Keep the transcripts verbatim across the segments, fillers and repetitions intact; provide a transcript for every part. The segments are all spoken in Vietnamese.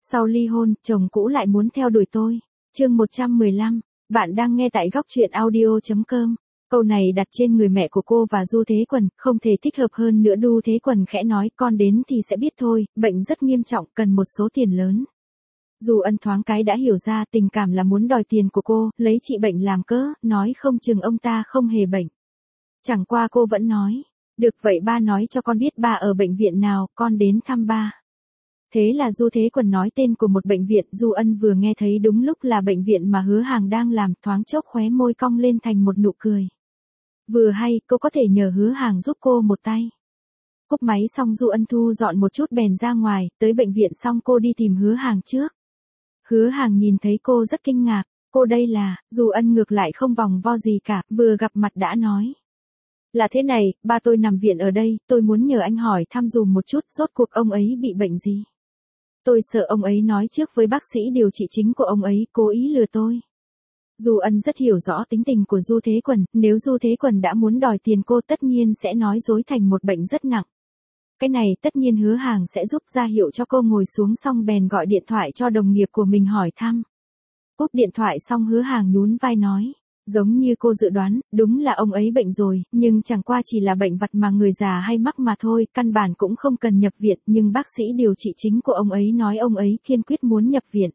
Sau ly hôn, chồng cũ lại muốn theo đuổi tôi. Chương một trăm mười lăm, bạn đang nghe tại góc truyện audio chấm com. Câu này đặt trên người mẹ của cô và Du Thế Quần, không thể thích hợp hơn nữa. Du Thế Quần khẽ nói, con đến thì sẽ biết thôi, bệnh rất nghiêm trọng, cần một số tiền lớn. Du Ân thoáng cái đã hiểu ra tình cảm là muốn đòi tiền của cô, lấy trị bệnh làm cớ, nói không chừng ông ta không hề bệnh. Chẳng qua cô vẫn nói, được vậy ba nói cho con biết ba ở bệnh viện nào, con đến thăm ba. Thế là Du Thế Quần nói tên của một bệnh viện. Du Ân vừa nghe thấy đúng lúc là bệnh viện mà Hứa Hàng đang làm, thoáng chốc khóe môi cong lên thành một nụ cười. Vừa hay, cô có thể nhờ Hứa Hàng giúp cô một tay. Cúp máy xong Du Ân thu dọn một chút bèn ra ngoài, tới bệnh viện xong cô đi tìm Hứa Hàng trước. Hứa Hàng nhìn thấy cô rất kinh ngạc, cô đây là, Du Ân ngược lại không vòng vo gì cả, vừa gặp mặt đã nói. Là thế này, ba tôi nằm viện ở đây, tôi muốn nhờ anh hỏi thăm dùm một chút, rốt cuộc ông ấy bị bệnh gì. Tôi sợ ông ấy nói trước với bác sĩ điều trị chính của ông ấy, cố ý lừa tôi. Du Ân rất hiểu rõ tính tình của Du Thế Quần, nếu Du Thế Quần đã muốn đòi tiền cô tất nhiên sẽ nói dối thành một bệnh rất nặng. Cái này tất nhiên Hứa Hàng sẽ giúp, ra hiệu cho cô ngồi xuống xong bèn gọi điện thoại cho đồng nghiệp của mình hỏi thăm. Cúp điện thoại xong Hứa Hàng nhún vai nói, giống như cô dự đoán, đúng là ông ấy bệnh rồi, nhưng chẳng qua chỉ là bệnh vặt mà người già hay mắc mà thôi, căn bản cũng không cần nhập viện, nhưng bác sĩ điều trị chính của ông ấy nói ông ấy kiên quyết muốn nhập viện.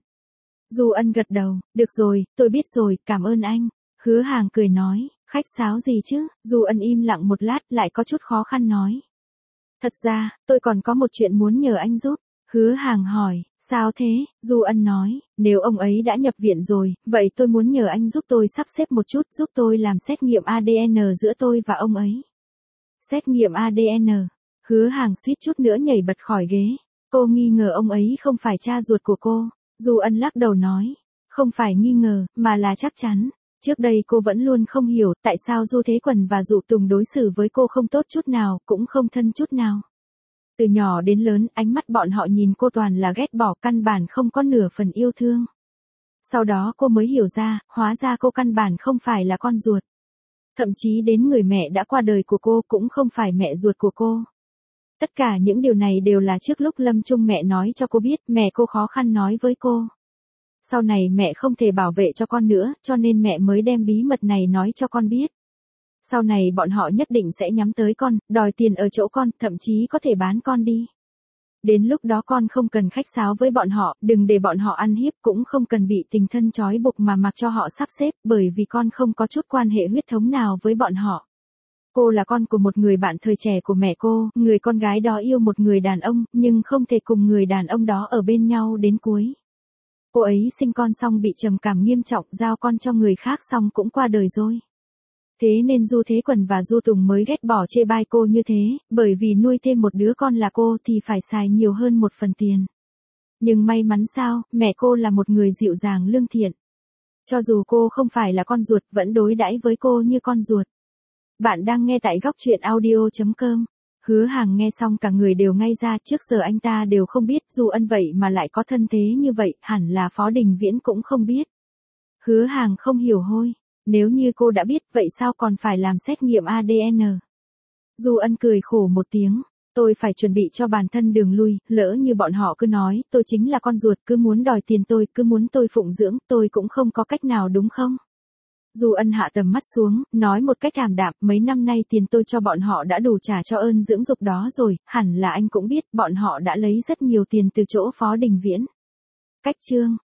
Du Ân gật đầu, được rồi, tôi biết rồi, cảm ơn anh. Hứa Hàng cười nói, khách sáo gì chứ. Du Ân im lặng một lát lại có chút khó khăn nói. Thật ra, tôi còn có một chuyện muốn nhờ anh giúp. Hứa Hàng hỏi, sao thế? Du Ân nói, nếu ông ấy đã nhập viện rồi, vậy tôi muốn nhờ anh giúp tôi sắp xếp một chút, giúp tôi làm xét nghiệm a đê en giữa tôi và ông ấy. Xét nghiệm a đê en, Hứa Hàng suýt chút nữa nhảy bật khỏi ghế. Cô nghi ngờ ông ấy không phải cha ruột của cô. Du Ân lắc đầu nói, không phải nghi ngờ, mà là chắc chắn. Trước đây cô vẫn luôn không hiểu tại sao Du Thế Quần và Dụ Tùng đối xử với cô không tốt chút nào, cũng không thân chút nào. Từ nhỏ đến lớn, ánh mắt bọn họ nhìn cô toàn là ghét bỏ, căn bản không có nửa phần yêu thương. Sau đó cô mới hiểu ra, hóa ra cô căn bản không phải là con ruột. Thậm chí đến người mẹ đã qua đời của cô cũng không phải mẹ ruột của cô. Tất cả những điều này đều là trước lúc lâm chung mẹ nói cho cô biết, mẹ cô khó khăn nói với cô. Sau này mẹ không thể bảo vệ cho con nữa, cho nên mẹ mới đem bí mật này nói cho con biết. Sau này bọn họ nhất định sẽ nhắm tới con, đòi tiền ở chỗ con, thậm chí có thể bán con đi. Đến lúc đó con không cần khách sáo với bọn họ, đừng để bọn họ ăn hiếp, cũng không cần bị tình thân trói buộc mà mặc cho họ sắp xếp, bởi vì con không có chút quan hệ huyết thống nào với bọn họ. Cô là con của một người bạn thời trẻ của mẹ cô, người con gái đó yêu một người đàn ông, nhưng không thể cùng người đàn ông đó ở bên nhau đến cuối. Cô ấy sinh con xong bị trầm cảm nghiêm trọng, giao con cho người khác xong cũng qua đời rồi. Thế nên Du Thế Quần và Du Tùng mới ghét bỏ chê bai cô như thế, bởi vì nuôi thêm một đứa con là cô thì phải xài nhiều hơn một phần tiền. Nhưng may mắn sao, mẹ cô là một người dịu dàng lương thiện. Cho dù cô không phải là con ruột, vẫn đối đãi với cô như con ruột. Bạn đang nghe tại góc truyện audio chấm com. Hứa Hàng nghe xong cả người đều ngay ra, trước giờ anh ta đều không biết Du Ân vậy mà lại có thân thế như vậy, hẳn là Phó Đình Viễn cũng không biết. Hứa Hàng không hiểu hôi, nếu như cô đã biết vậy sao còn phải làm xét nghiệm a đê en. Du Ân cười khổ một tiếng, tôi phải chuẩn bị cho bản thân đường lui, lỡ như bọn họ cứ nói tôi chính là con ruột, cứ muốn đòi tiền tôi, cứ muốn tôi phụng dưỡng, tôi cũng không có cách nào đúng không? Du Ân hạ tầm mắt xuống, nói một cách ảm đạm, mấy năm nay tiền tôi cho bọn họ đã đủ trả cho ơn dưỡng dục đó rồi, hẳn là anh cũng biết, bọn họ đã lấy rất nhiều tiền từ chỗ Phó Đình Viễn. Cách chương